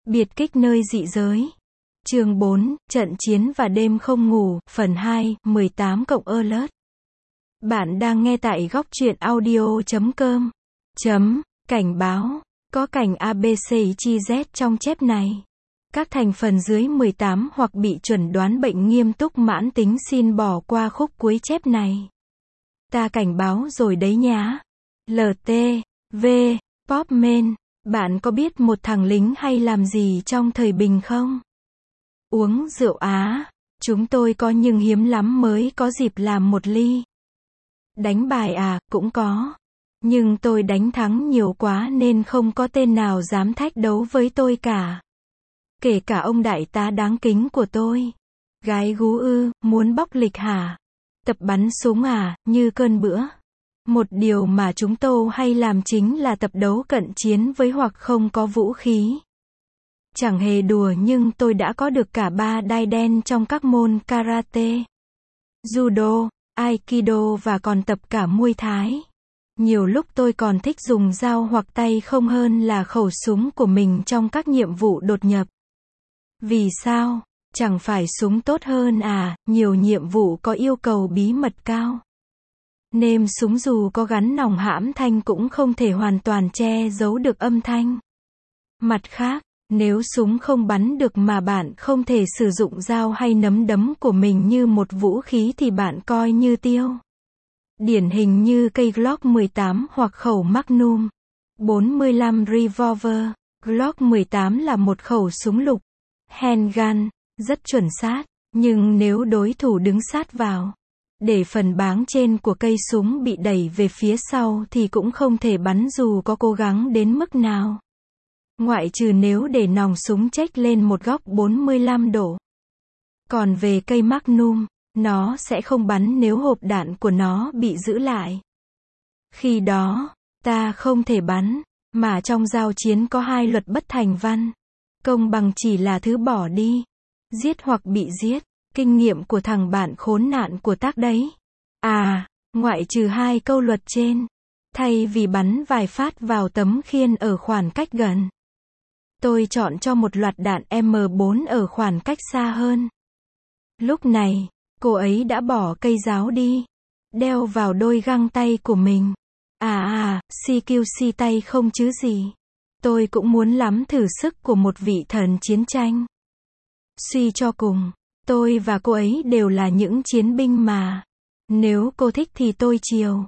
Biệt kích nơi dị giới. Chương 4, trận chiến và đêm không ngủ, phần 2, 18+alert. Bạn đang nghe tại góc truyện audio.com. Cảnh báo. Có cảnh ABCYZ trong chép này. Các thành phần dưới 18 hoặc bị chuẩn đoán bệnh nghiêm túc mãn tính xin bỏ qua khúc cuối chép này. Ta cảnh báo rồi đấy nhá. LT, V, Popman. Bạn có biết một thằng lính hay làm gì trong thời bình không? Uống rượu á. Chúng tôi có nhưng hiếm lắm mới có dịp làm một ly. Đánh bài à, cũng có. Nhưng tôi đánh thắng nhiều quá nên không có tên nào dám thách đấu với tôi cả. Kể cả ông đại tá đáng kính của tôi. Gái gú ư, muốn bóc lịch hả? Tập bắn súng à, như cơn bữa. Một điều mà chúng tôi hay làm chính là tập đấu cận chiến với hoặc không có vũ khí. Chẳng hề đùa nhưng tôi đã có được cả 3 đai đen trong các môn karate, judo, aikido và còn tập cả muay thái. Nhiều lúc tôi còn thích dùng dao hoặc tay không hơn là khẩu súng của mình trong các nhiệm vụ đột nhập. Vì sao? Chẳng phải súng tốt hơn à, nhiều nhiệm vụ có yêu cầu bí mật cao. Nêm súng dù có gắn nòng hãm thanh cũng không thể hoàn toàn che giấu được âm thanh. Mặt khác, nếu súng không bắn được mà bạn không thể sử dụng dao hay nắm đấm của mình như một vũ khí thì bạn coi như tiêu. Điển hình như cây Glock 18 hoặc khẩu Magnum 45 revolver. Glock 18 là một khẩu súng lục, handgun, rất chuẩn xác, nhưng nếu đối thủ đứng sát vào, để phần báng trên của cây súng bị đẩy về phía sau thì cũng không thể bắn dù có cố gắng đến mức nào. Ngoại trừ nếu để nòng súng chếch lên một góc 45 độ. Còn về cây Magnum, nó sẽ không bắn nếu hộp đạn của nó bị giữ lại. Khi đó, ta không thể bắn, mà trong giao chiến có 2 luật bất thành văn. Công bằng chỉ là thứ bỏ đi. Giết hoặc bị giết. Kinh nghiệm của thằng bạn khốn nạn của tác đấy. À, ngoại trừ 2 câu luật trên. Thay vì bắn vài phát vào tấm khiên ở khoảng cách gần, tôi chọn cho một loạt đạn M4 ở khoảng cách xa hơn. Lúc này, cô ấy đã bỏ cây giáo đi, đeo vào đôi găng tay của mình. CQC tay không chứ gì. Tôi cũng muốn lắm thử sức của một vị thần chiến tranh. Suy cho cùng, tôi và cô ấy đều là những chiến binh mà. Nếu cô thích thì tôi chiều.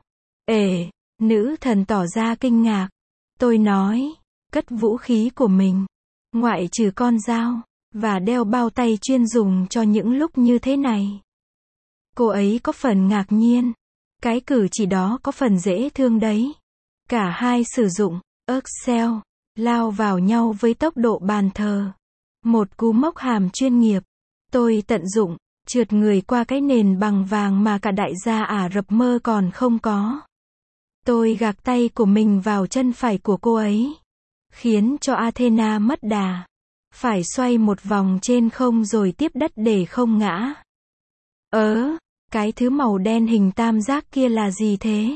Nữ thần tỏ ra kinh ngạc. Tôi nói, cất vũ khí của mình, ngoại trừ con dao, và đeo bao tay chuyên dùng cho những lúc như thế này. Cô ấy có phần ngạc nhiên. Cái cử chỉ đó có phần dễ thương đấy. Cả hai sử dụng Excel, lao vào nhau với tốc độ bàn thờ. Một cú móc hàm chuyên nghiệp. Tôi tận dụng, trượt người qua cái nền bằng vàng mà cả đại gia Ả Rập mơ còn không có. Tôi gạc tay của mình vào chân phải của cô ấy, khiến cho Athena mất đà. Phải xoay một vòng trên không rồi tiếp đất để không ngã. Cái thứ màu đen hình tam giác kia là gì thế?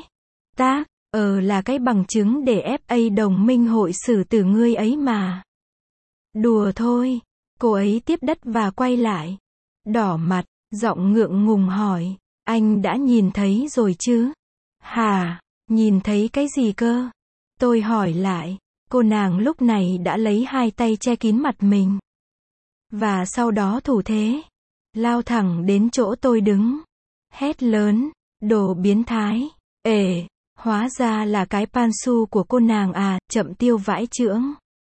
Là cái bằng chứng để FA đồng minh hội xử tử ngươi ấy mà. Đùa thôi. Cô ấy tiếp đất và quay lại. Đỏ mặt, giọng ngượng ngùng hỏi. Anh đã nhìn thấy rồi chứ? Hả? Nhìn thấy cái gì cơ? Tôi hỏi lại. Cô nàng lúc này đã lấy 2 tay che kín mặt mình. Và sau đó thủ thế. Lao thẳng đến chỗ tôi đứng. Hét lớn. Đồ biến thái. Hóa ra là cái pansu của cô nàng à, chậm tiêu vãi chưởng.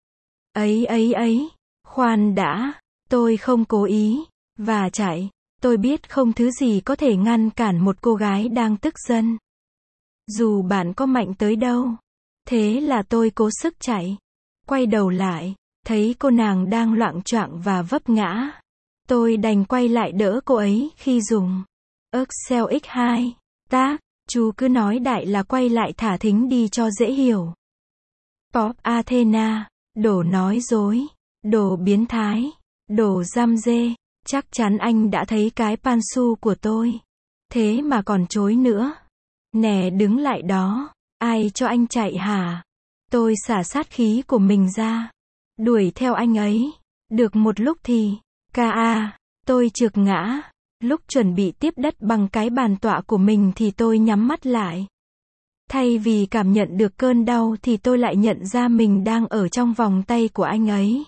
Khoan đã. Tôi không cố ý. Và chạy. Tôi biết không thứ gì có thể ngăn cản một cô gái đang tức giận. Dù bạn có mạnh tới đâu. Thế là tôi cố sức chạy. Quay đầu lại. Thấy cô nàng đang loạng choạng và vấp ngã. Tôi đành quay lại đỡ cô ấy khi dùng Excel X2. Chú cứ nói đại là quay lại thả thính đi cho dễ hiểu. Pop Athena. Đồ nói dối. Đồ biến thái. Đồ giăm dê. Chắc chắn anh đã thấy cái pansu của tôi. Thế mà còn chối nữa. Nè đứng lại đó. Ai cho anh chạy hả? Tôi xả sát khí của mình ra. đuổi theo anh ấy. Được một lúc thì, tôi trượt ngã. Lúc chuẩn bị tiếp đất bằng cái bàn tọa của mình thì tôi nhắm mắt lại. Thay vì cảm nhận được cơn đau thì tôi lại nhận ra mình đang ở trong vòng tay của anh ấy.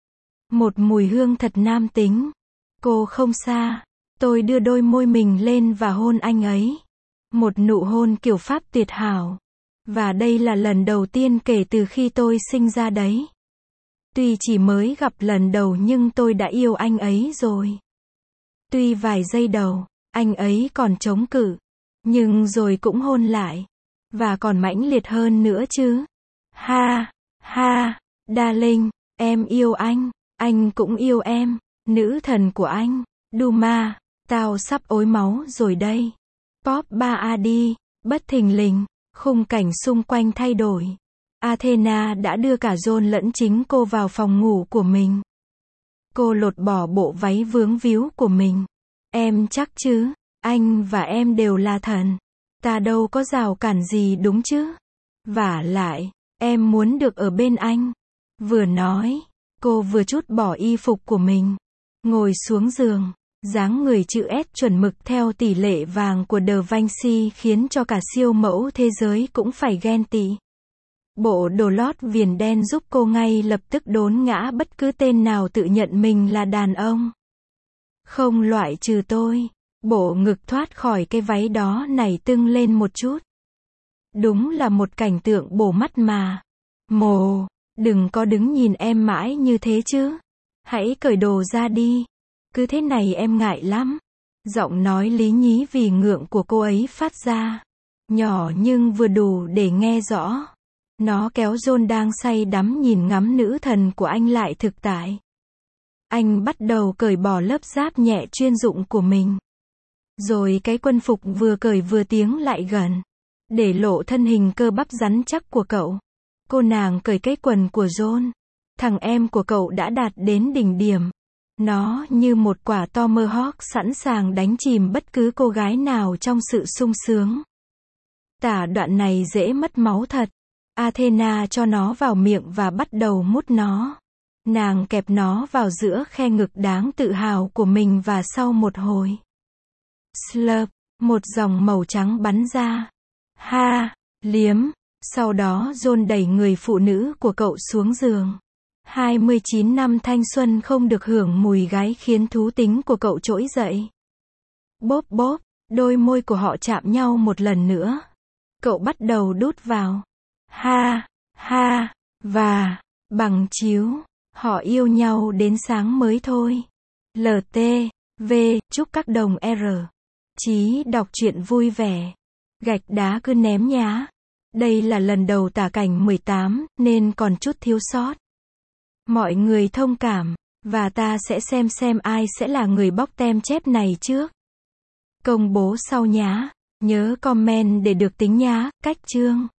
Một mùi hương thật nam tính. Cô không xa. Tôi đưa đôi môi mình lên và hôn anh ấy. Một nụ hôn kiểu Pháp tuyệt hảo. Và đây là lần đầu tiên kể từ khi tôi sinh ra đấy. Tuy chỉ mới gặp lần đầu nhưng tôi đã yêu anh ấy rồi. Tuy vài giây đầu, anh ấy còn chống cự. Nhưng rồi cũng hôn lại. Và còn mãnh liệt hơn nữa chứ. Ha, ha, darling, em yêu anh cũng yêu em, nữ thần của anh. Duma, tao sắp ối máu rồi đây. Pop 3AD, bất thình lình, khung cảnh xung quanh thay đổi. Athena đã đưa cả John lẫn chính cô vào phòng ngủ của mình. Cô lột bỏ bộ váy vướng víu của mình. Em chắc chứ, anh và em đều là thần. Ta đâu có rào cản gì đúng chứ. Vả lại, em muốn được ở bên anh. Vừa nói, cô vừa trút bỏ y phục của mình. Ngồi xuống giường, dáng người chữ S chuẩn mực theo tỷ lệ vàng của Da Vinci khiến cho cả siêu mẫu thế giới cũng phải ghen tị. Bộ đồ lót viền đen giúp cô ngay lập tức đốn ngã bất cứ tên nào tự nhận mình là đàn ông. Không loại trừ tôi. Bộ ngực thoát khỏi cái váy đó nảy tưng lên một chút. Đúng là một cảnh tượng bổ mắt mà. Mồ, đừng có đứng nhìn em mãi như thế chứ. Hãy cởi đồ ra đi. Cứ thế này em ngại lắm. Giọng nói lý nhí vì ngượng của cô ấy phát ra. Nhỏ nhưng vừa đủ để nghe rõ. Nó kéo John đang say đắm nhìn ngắm nữ thần của anh lại thực tại. Anh bắt đầu cởi bỏ lớp giáp nhẹ chuyên dụng của mình. Rồi cái quân phục vừa cởi vừa tiến lại gần. Để lộ thân hình cơ bắp rắn chắc của cậu. Cô nàng cởi cái quần của John. Thằng em của cậu đã đạt đến đỉnh điểm. Nó như một quả tomahawk sẵn sàng đánh chìm bất cứ cô gái nào trong sự sung sướng. Tả đoạn này dễ mất máu thật. Athena cho nó vào miệng và bắt đầu mút nó. Nàng kẹp nó vào giữa khe ngực đáng tự hào của mình và sau một hồi. Slurp, một dòng màu trắng bắn ra. Ha, liếm. Sau đó John đẩy người phụ nữ của cậu xuống giường. 29 năm thanh xuân không được hưởng mùi gái khiến thú tính của cậu trỗi dậy. Bóp bóp, đôi môi của họ chạm nhau một lần nữa. Cậu bắt đầu đút vào. Ha, ha, và, bằng chiếu, họ yêu nhau đến sáng mới thôi. LT, V, chúc các đồng R. Chí đọc truyện vui vẻ. Gạch đá cứ ném nhá. Đây là lần đầu tả cảnh 18, nên còn chút thiếu sót. Mọi người thông cảm, và ta sẽ xem ai sẽ là người bóc tem chép này trước. Công bố sau nhá. Nhớ comment để được tính nhá. Cách chương.